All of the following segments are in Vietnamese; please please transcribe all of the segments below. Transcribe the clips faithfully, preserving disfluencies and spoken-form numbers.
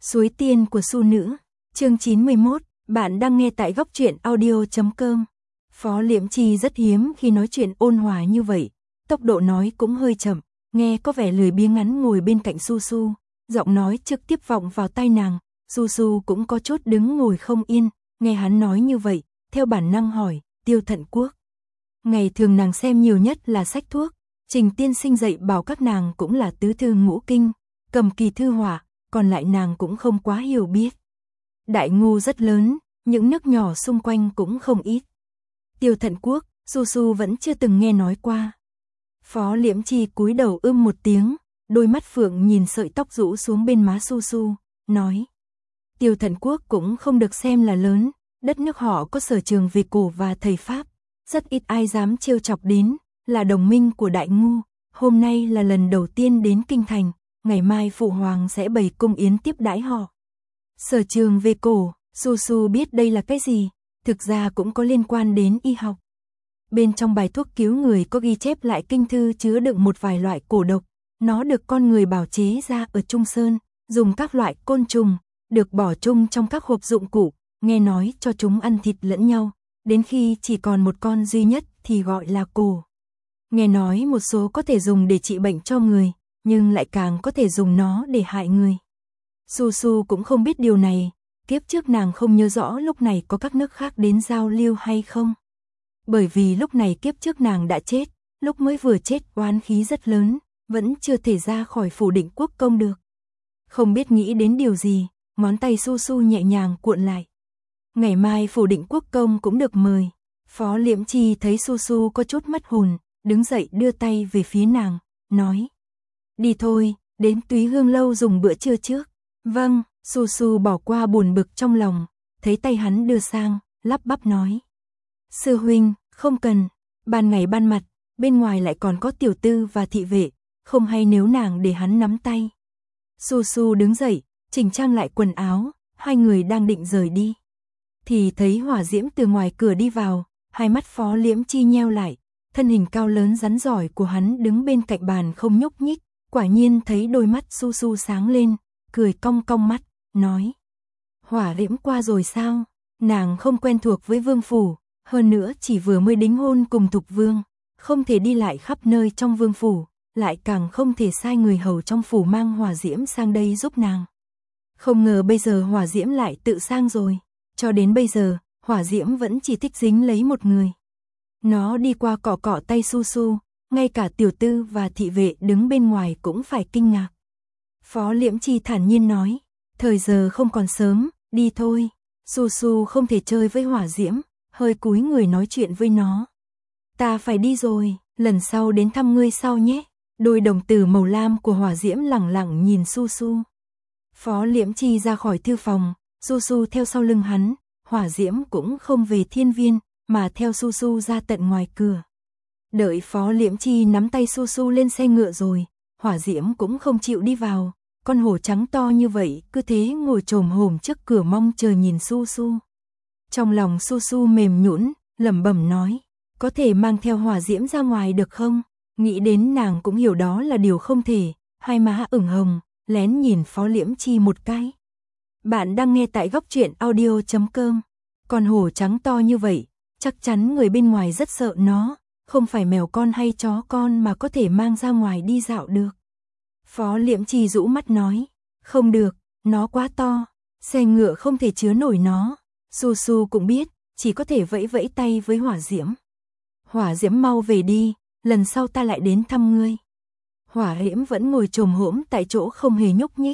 Suối tiên của Su Nữ, chương chín mươi mốt, bạn đang nghe tại góc truyện audio chấm com. Phó Liễm Chi rất hiếm khi nói chuyện ôn hòa như vậy, tốc độ nói cũng hơi chậm, nghe có vẻ lười biếng ngắn ngồi bên cạnh Su Su, giọng nói trực tiếp vọng vào tai nàng, Su Su cũng có chút đứng ngồi không yên, nghe hắn nói như vậy, theo bản năng hỏi, Tiêu Thận Quốc. Ngày thường nàng xem nhiều nhất là sách thuốc, Trình tiên sinh dạy bảo các nàng cũng là tứ thư ngũ kinh, cầm kỳ thư họa, còn lại nàng cũng không quá hiểu biết. Đại Ngô rất lớn, những nước nhỏ xung quanh cũng không ít. Tiêu Thận Quốc, Su Su vẫn chưa từng nghe nói qua. Phó Liễm Chi cúi đầu ưm một tiếng, đôi mắt phượng nhìn sợi tóc rũ xuống bên má Su Su, nói. Tiêu Thận Quốc cũng không được xem là lớn, đất nước họ có sở trường về cổ và thầy Pháp, rất ít ai dám trêu chọc đến, là đồng minh của Đại Ngô, hôm nay là lần đầu tiên đến Kinh Thành, ngày mai Phụ Hoàng sẽ bày cung yến tiếp đãi họ. Sở trường về cổ, Su Su biết đây là cái gì, thực ra cũng có liên quan đến y học. Bên trong bài thuốc cứu người có ghi chép lại kinh thư chứa đựng một vài loại cổ độc, nó được con người bào chế ra ở Trung Sơn, dùng các loại côn trùng, được bỏ chung trong các hộp dụng cụ, nghe nói cho chúng ăn thịt lẫn nhau, đến khi chỉ còn một con duy nhất thì gọi là cổ. Nghe nói một số có thể dùng để trị bệnh cho người, nhưng lại càng có thể dùng nó để hại người. Su Su cũng không biết điều này, kiếp trước nàng không nhớ rõ lúc này có các nước khác đến giao lưu hay không. Bởi vì lúc này kiếp trước nàng đã chết, lúc mới vừa chết oán khí rất lớn, vẫn chưa thể ra khỏi phủ Định Quốc công được. Không biết nghĩ đến điều gì, ngón tay Su Su nhẹ nhàng cuộn lại. Ngày mai phủ Định Quốc công cũng được mời. Phó Liễm Chi thấy Su Su có chút mất hồn, đứng dậy đưa tay về phía nàng, nói. Đi thôi, đến Túy Hương lâu dùng bữa trưa trước. Vâng, Su Su bỏ qua buồn bực trong lòng, thấy tay hắn đưa sang, lắp bắp nói. Sư huynh, không cần, ban ngày ban mặt, bên ngoài lại còn có tiểu tư và thị vệ, không hay nếu nàng để hắn nắm tay. Su Su đứng dậy, chỉnh trang lại quần áo, hai người đang định rời đi. Thì thấy Hỏa Diễm từ ngoài cửa đi vào, hai mắt Phó Liễm Chi nheo lại, thân hình cao lớn rắn giỏi của hắn đứng bên cạnh bàn không nhúc nhích, quả nhiên thấy đôi mắt Su Su sáng lên, cười cong cong mắt, nói. Hỏa Diễm qua rồi sao? Nàng không quen thuộc với vương phủ, hơn nữa chỉ vừa mới đính hôn cùng Thục Vương, không thể đi lại khắp nơi trong vương phủ, lại càng không thể sai người hầu trong phủ mang Hỏa Diễm sang đây giúp nàng. Không ngờ bây giờ Hỏa Diễm lại tự sang rồi, cho đến bây giờ, Hỏa Diễm vẫn chỉ thích dính lấy một người. Nó đi qua cọ cọ tay Su Su, ngay cả tiểu tư và thị vệ đứng bên ngoài cũng phải kinh ngạc. Phó Liễm Chi thản nhiên nói, thời giờ không còn sớm, đi thôi. Su Su không thể chơi với Hỏa Diễm, hơi cúi người nói chuyện với nó. Ta phải đi rồi, lần sau đến thăm ngươi sau nhé. Đôi đồng tử màu lam của Hỏa Diễm lẳng lặng nhìn Su Su. Phó Liễm Chi ra khỏi thư phòng, Su Su theo sau lưng hắn, Hỏa Diễm cũng không về thiên viên, mà theo Su Su ra tận ngoài cửa. Đợi Phó Liễm Chi nắm tay Su Su lên xe ngựa rồi, Hỏa Diễm cũng không chịu đi vào, con hổ trắng to như vậy cứ thế ngồi chồm hổm trước cửa mong chờ nhìn Su Su. Trong lòng Su Su mềm nhũn, lẩm bẩm nói, có thể mang theo Hỏa Diễm ra ngoài được không? Nghĩ đến nàng cũng hiểu đó là điều không thể, hai má ửng hồng, lén nhìn Phó Liễm Chi một cái. Bạn đang nghe tại góc truyện audio chấm com. Con hổ trắng to như vậy, chắc chắn người bên ngoài rất sợ nó, không phải mèo con hay chó con mà có thể mang ra ngoài đi dạo được. Phó Liễm Chi rũ mắt nói, không được, nó quá to, xe ngựa không thể chứa nổi nó. Su Su cũng biết, chỉ có thể vẫy vẫy tay với Hỏa Diễm. Hỏa Diễm mau về đi, lần sau ta lại đến thăm ngươi. Hỏa Diễm vẫn ngồi chồm hổm tại chỗ không hề nhúc nhích.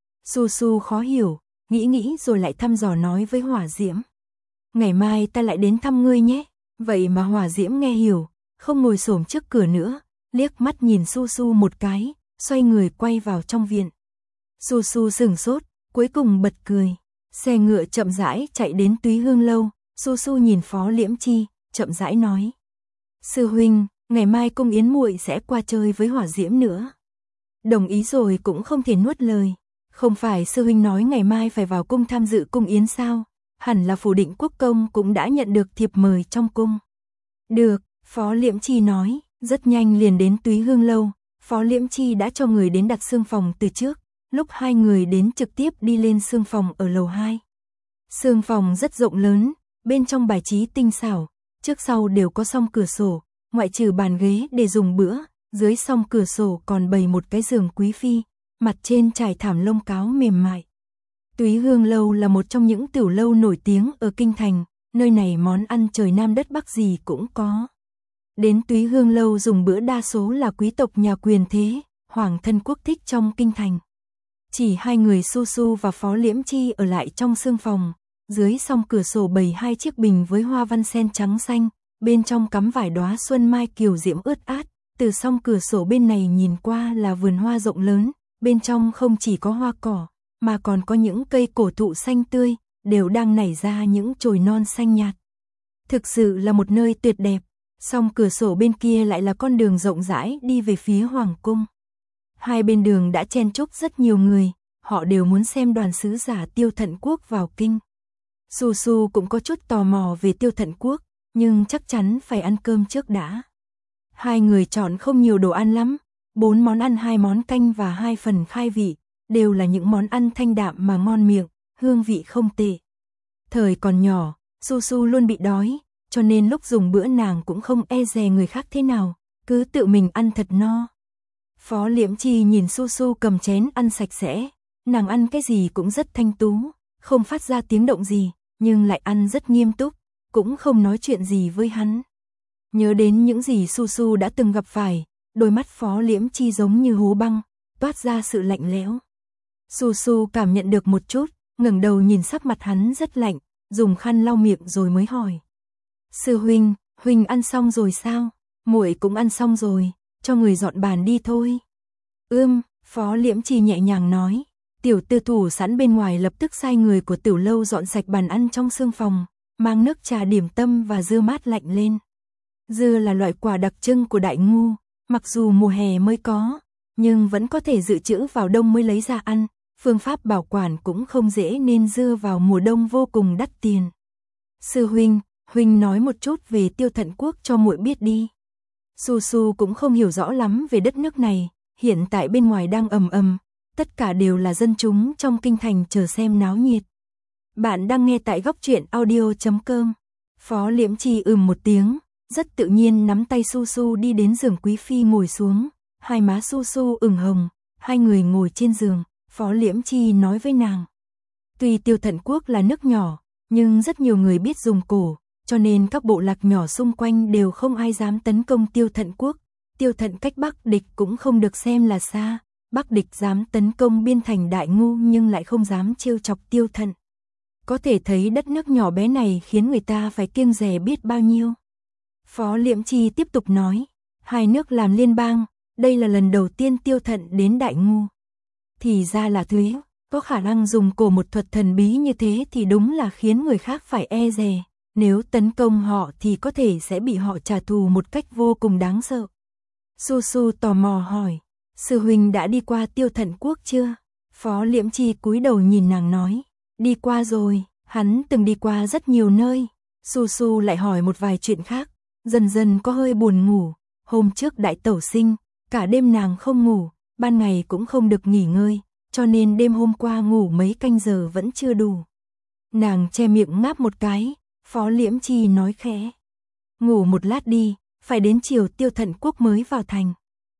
Su Su khó hiểu, nghĩ nghĩ rồi lại thăm dò nói với Hỏa Diễm. Ngày mai ta lại đến thăm ngươi nhé. Vậy mà Hỏa Diễm nghe hiểu, không ngồi xổm trước cửa nữa, liếc mắt nhìn Su Su một cái, xoay người quay vào trong viện. Su Su sửng sốt, cuối cùng bật cười. Xe ngựa chậm rãi chạy đến Túy Hương lâu, Su Su nhìn Phó Liễm Chi, chậm rãi nói. Sư huynh, ngày mai cung yến muội sẽ qua chơi với Hỏa Diễm nữa. Đồng ý rồi cũng không thể nuốt lời. Không phải sư huynh nói ngày mai phải vào cung tham dự cung yến sao? Hẳn là phủ Định Quốc công cũng đã nhận được thiệp mời trong cung. Được, Phó Liễm Chi nói, rất nhanh liền đến Túy Hương lâu. Phó Liễm Chi đã cho người đến đặt xương phòng từ trước, lúc hai người đến trực tiếp đi lên sương phòng ở lầu hai. Sương phòng rất rộng lớn, bên trong bài trí tinh xảo, trước sau đều có song cửa sổ, ngoại trừ bàn ghế để dùng bữa, dưới song cửa sổ còn bày một cái giường quý phi, mặt trên trải thảm lông cáo mềm mại. Túy Hương Lâu là một trong những tiểu lâu nổi tiếng ở Kinh Thành, nơi này món ăn trời Nam đất Bắc gì cũng có. Đến Túy Hương Lâu dùng bữa đa số là quý tộc nhà quyền thế, hoàng thân quốc thích trong Kinh Thành. Chỉ hai người Su Su và Phó Liễm Chi ở lại trong sương phòng, dưới song cửa sổ bày hai chiếc bình với hoa văn sen trắng xanh, bên trong cắm vài đóa xuân mai kiều diễm ướt át, từ song cửa sổ bên này nhìn qua là vườn hoa rộng lớn, bên trong không chỉ có hoa cỏ, mà còn có những cây cổ thụ xanh tươi, đều đang nảy ra những chồi non xanh nhạt. Thực sự là một nơi tuyệt đẹp, song cửa sổ bên kia lại là con đường rộng rãi đi về phía Hoàng Cung. Hai bên đường đã chen chúc rất nhiều người, họ đều muốn xem đoàn sứ giả Tiêu Thận Quốc vào kinh. Su Su cũng có chút tò mò về Tiêu Thận Quốc, nhưng chắc chắn phải ăn cơm trước đã. Hai người chọn không nhiều đồ ăn lắm, bốn món ăn hai món canh và hai phần khai vị, đều là những món ăn thanh đạm mà ngon miệng, hương vị không tệ. Thời còn nhỏ, Su Su luôn bị đói, cho nên lúc dùng bữa nàng cũng không e dè người khác thế nào, cứ tự mình ăn thật no. Phó Liễm Chi nhìn Su Su cầm chén ăn sạch sẽ, nàng ăn cái gì cũng rất thanh tú, không phát ra tiếng động gì, nhưng lại ăn rất nghiêm túc, cũng không nói chuyện gì với hắn. Nhớ đến những gì Su Su đã từng gặp phải, đôi mắt Phó Liễm Chi giống như hố băng, toát ra sự lạnh lẽo. Su Su cảm nhận được một chút, ngẩng đầu nhìn sắc mặt hắn rất lạnh, dùng khăn lau miệng rồi mới hỏi. Sư huynh, huynh ăn xong rồi sao? Muội cũng ăn xong rồi, cho người dọn bàn đi thôi. Ưm, Phó Liễm Chi nhẹ nhàng nói. Tiểu tư thủ sẵn bên ngoài lập tức sai người của tiểu lâu dọn sạch bàn ăn trong sương phòng, mang nước trà điểm tâm và dưa mát lạnh lên. Dưa là loại quả đặc trưng của Đại Ngu, mặc dù mùa hè mới có, nhưng vẫn có thể dự trữ vào đông mới lấy ra ăn, phương pháp bảo quản cũng không dễ nên dưa vào mùa đông vô cùng đắt tiền. Sư huynh, huynh nói một chút về Tiêu Thận Quốc cho muội biết đi. Su Su cũng không hiểu rõ lắm về đất nước này, hiện tại bên ngoài đang ầm ầm, tất cả đều là dân chúng trong kinh thành chờ xem náo nhiệt. Bạn đang nghe tại góc truyện audio chấm com. Phó Liễm Chi ừm một tiếng, rất tự nhiên nắm tay Su Su đi đến giường quý phi ngồi xuống, hai má Su Su ửng hồng, hai người ngồi trên giường, Phó Liễm Chi nói với nàng. Tuy Tiêu Thận Quốc là nước nhỏ, nhưng rất nhiều người biết dùng cổ, cho nên các bộ lạc nhỏ xung quanh đều không ai dám tấn công Tiêu Thận Quốc. Tiêu Thận cách Bắc Địch cũng không được xem là xa, Bắc Địch dám tấn công biên thành Đại Ngu nhưng lại không dám trêu chọc Tiêu Thận. Có thể thấy đất nước nhỏ bé này khiến người ta phải kiêng dè biết bao nhiêu. Phó Liễm Chi tiếp tục nói, hai nước làm liên bang, đây là lần đầu tiên Tiêu Thận đến Đại Ngu. Thì ra là thế, có khả năng dùng cổ một thuật thần bí như thế thì đúng là khiến người khác phải e dè, nếu tấn công họ thì có thể sẽ bị họ trả thù một cách vô cùng đáng sợ. Su Su tò mò hỏi, sư huynh đã đi qua Tiêu Thận Quốc chưa? Phó Liễm Chi cúi đầu nhìn nàng nói, đi qua rồi, hắn từng đi qua rất nhiều nơi. Su Su lại hỏi một vài chuyện khác, dần dần có hơi buồn ngủ, hôm trước đại tẩu sinh, cả đêm nàng không ngủ, ban ngày cũng không được nghỉ ngơi, cho nên đêm hôm qua ngủ mấy canh giờ vẫn chưa đủ. Nàng che miệng ngáp một cái, Phó Liễm Chi nói khẽ, ngủ một lát đi, phải đến chiều Tiêu Thận Quốc mới vào thành.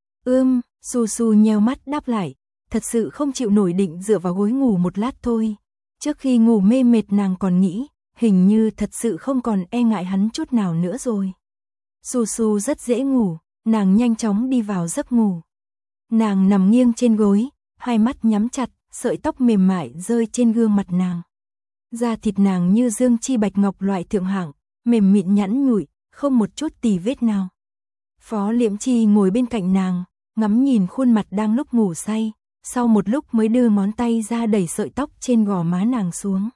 Ưm, Su Su nheo mắt đáp lại, thật sự không chịu nổi định dựa vào gối ngủ một lát thôi. Trước khi ngủ mê mệt nàng còn nghĩ, hình như thật sự không còn e ngại hắn chút nào nữa rồi. Su Su rất dễ ngủ, nàng nhanh chóng đi vào giấc ngủ. Nàng nằm nghiêng trên gối, hai mắt nhắm chặt, sợi tóc mềm mại rơi trên gương mặt nàng. Da thịt nàng như dương chi bạch ngọc loại thượng hạng, mềm mịn nhẵn nhụi, không một chút tì vết nào. Phó Liễm Chi ngồi bên cạnh nàng, ngắm nhìn khuôn mặt đang lúc ngủ say, sau một lúc mới đưa ngón tay ra đẩy sợi tóc trên gò má nàng xuống.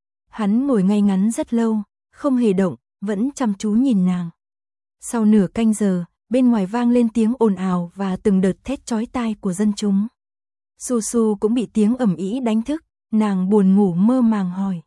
Hắn ngồi ngay ngắn rất lâu, không hề động, vẫn chăm chú nhìn nàng. Sau nửa canh giờ, bên ngoài vang lên tiếng ồn ào và từng đợt thét chói tai của dân chúng. Su Su cũng bị tiếng ầm ĩ đánh thức, nàng buồn ngủ mơ màng hỏi.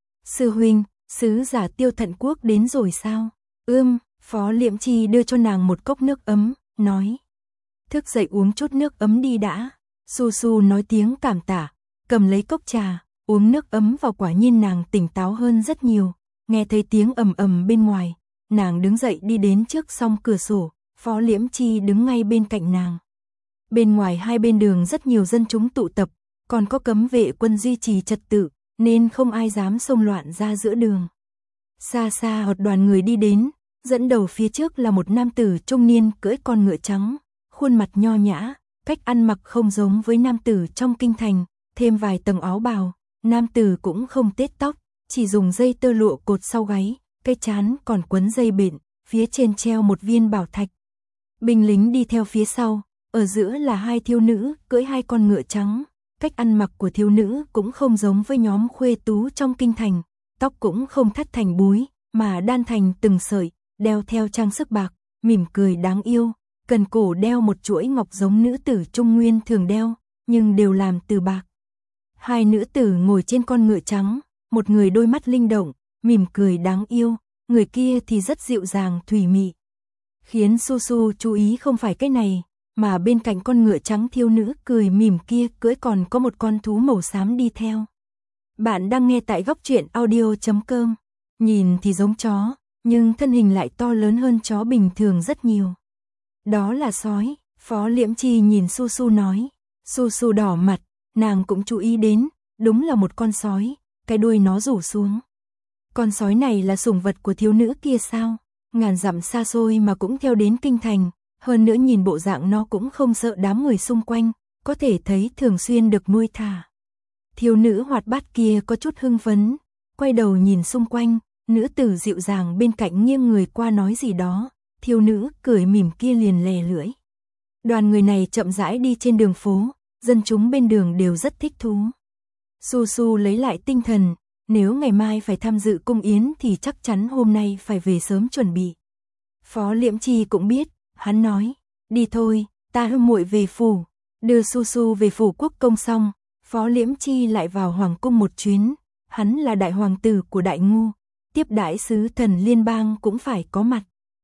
Sư huynh, sứ giả Tiêu Thận Quốc đến rồi sao? Ưm, Phó Liễm Chi đưa cho nàng một cốc nước ấm, nói. Thức dậy uống chút nước ấm đi đã. Su Su nói tiếng cảm tạ, cầm lấy cốc trà, uống nước ấm vào, quả nhiên nàng tỉnh táo hơn rất nhiều. Nghe thấy tiếng ầm ầm bên ngoài, nàng đứng dậy đi đến trước song cửa sổ, Phó Liễm Chi đứng ngay bên cạnh nàng. Bên ngoài hai bên đường rất nhiều dân chúng tụ tập, còn có cấm vệ quân duy trì trật tự, nên không ai dám xông loạn ra giữa đường. Xa xa một đoàn người đi đến, dẫn đầu phía trước là một nam tử trung niên cưỡi con ngựa trắng, khuôn mặt nho nhã, cách ăn mặc không giống với nam tử trong kinh thành, thêm vài tầng áo bào, nam tử cũng không tết tóc, chỉ dùng dây tơ lụa cột sau gáy, cái trán còn quấn dây bện, phía trên treo một viên bảo thạch. Binh lính đi theo phía sau, ở giữa là hai thiếu nữ cưỡi hai con ngựa trắng, cách ăn mặc của thiếu nữ cũng không giống với nhóm khuê tú trong kinh thành, tóc cũng không thắt thành búi, mà đan thành từng sợi, đeo theo trang sức bạc, mỉm cười đáng yêu, cần cổ đeo một chuỗi ngọc giống nữ tử Trung Nguyên thường đeo, nhưng đều làm từ bạc. Hai nữ tử ngồi trên con ngựa trắng, một người đôi mắt linh động, mỉm cười đáng yêu, người kia thì rất dịu dàng thủy mị. Khiến Su Su chú ý không phải cái này, mà bên cạnh con ngựa trắng thiếu nữ cười mỉm kia cưỡi còn có một con thú màu xám đi theo. Bạn đang nghe tại góc truyện audio chấm com. Nhìn thì giống chó, nhưng thân hình lại to lớn hơn chó bình thường rất nhiều. Đó là sói, Phó Liễm Chi nhìn Su Su nói. Su Su đỏ mặt, nàng cũng chú ý đến, đúng là một con sói, cái đuôi nó rủ xuống. Con sói này là sủng vật của thiếu nữ kia sao? Ngàn dặm xa xôi mà cũng theo đến kinh thành, hơn nữa nhìn bộ dạng nó cũng không sợ đám người xung quanh, có thể thấy thường xuyên được nuôi thả. Thiếu nữ hoạt bát kia có chút hưng phấn, quay đầu nhìn xung quanh, nữ tử dịu dàng bên cạnh nghiêng người qua nói gì đó, thiếu nữ cười mỉm kia liền lè lưỡi. Đoàn người này chậm rãi đi trên đường phố, dân chúng bên đường đều rất thích thú. Su Su lấy lại tinh thần, nếu ngày mai phải tham dự cung yến thì chắc chắn hôm nay phải về sớm chuẩn bị. Phó Liễm Chi cũng biết, hắn nói, đi thôi, ta hâm muội về phủ. Đưa Su Su về phủ quốc công xong, Phó Liễm Chi lại vào hoàng cung một chuyến, hắn là đại hoàng tử của Đại Ngu, tiếp đãi sứ thần liên bang cũng phải có mặt.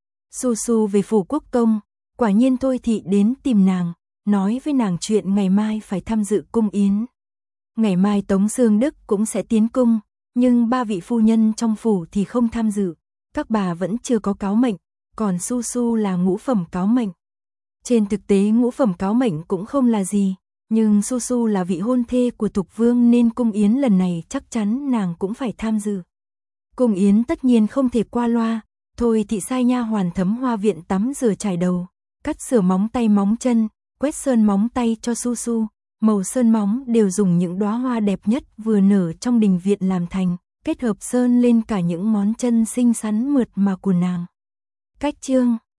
Su Su về phủ quốc công, quả nhiên Thôi Thị đến tìm nàng, nói với nàng chuyện ngày mai phải tham dự cung yến. Ngày mai Tống Sương Đức cũng sẽ tiến cung, nhưng ba vị phu nhân trong phủ thì không tham dự, các bà vẫn chưa có cáo mệnh, còn Su Su là ngũ phẩm cáo mệnh. Trên thực tế ngũ phẩm cáo mệnh cũng không là gì, nhưng Su Su là vị hôn thê của Thục Vương nên cung yến lần này chắc chắn nàng cũng phải tham dự. Cung yến tất nhiên không thể qua loa, Thôi Thị sai nha hoàn Thấm Hoa viện tắm rửa chải đầu, cắt sửa móng tay móng chân, quét sơn móng tay cho Su Su. Màu sơn móng đều dùng những đóa hoa đẹp nhất vừa nở trong đình viện làm thành, kết hợp sơn lên cả những món chân xinh xắn mượt mà của nàng. Cách chương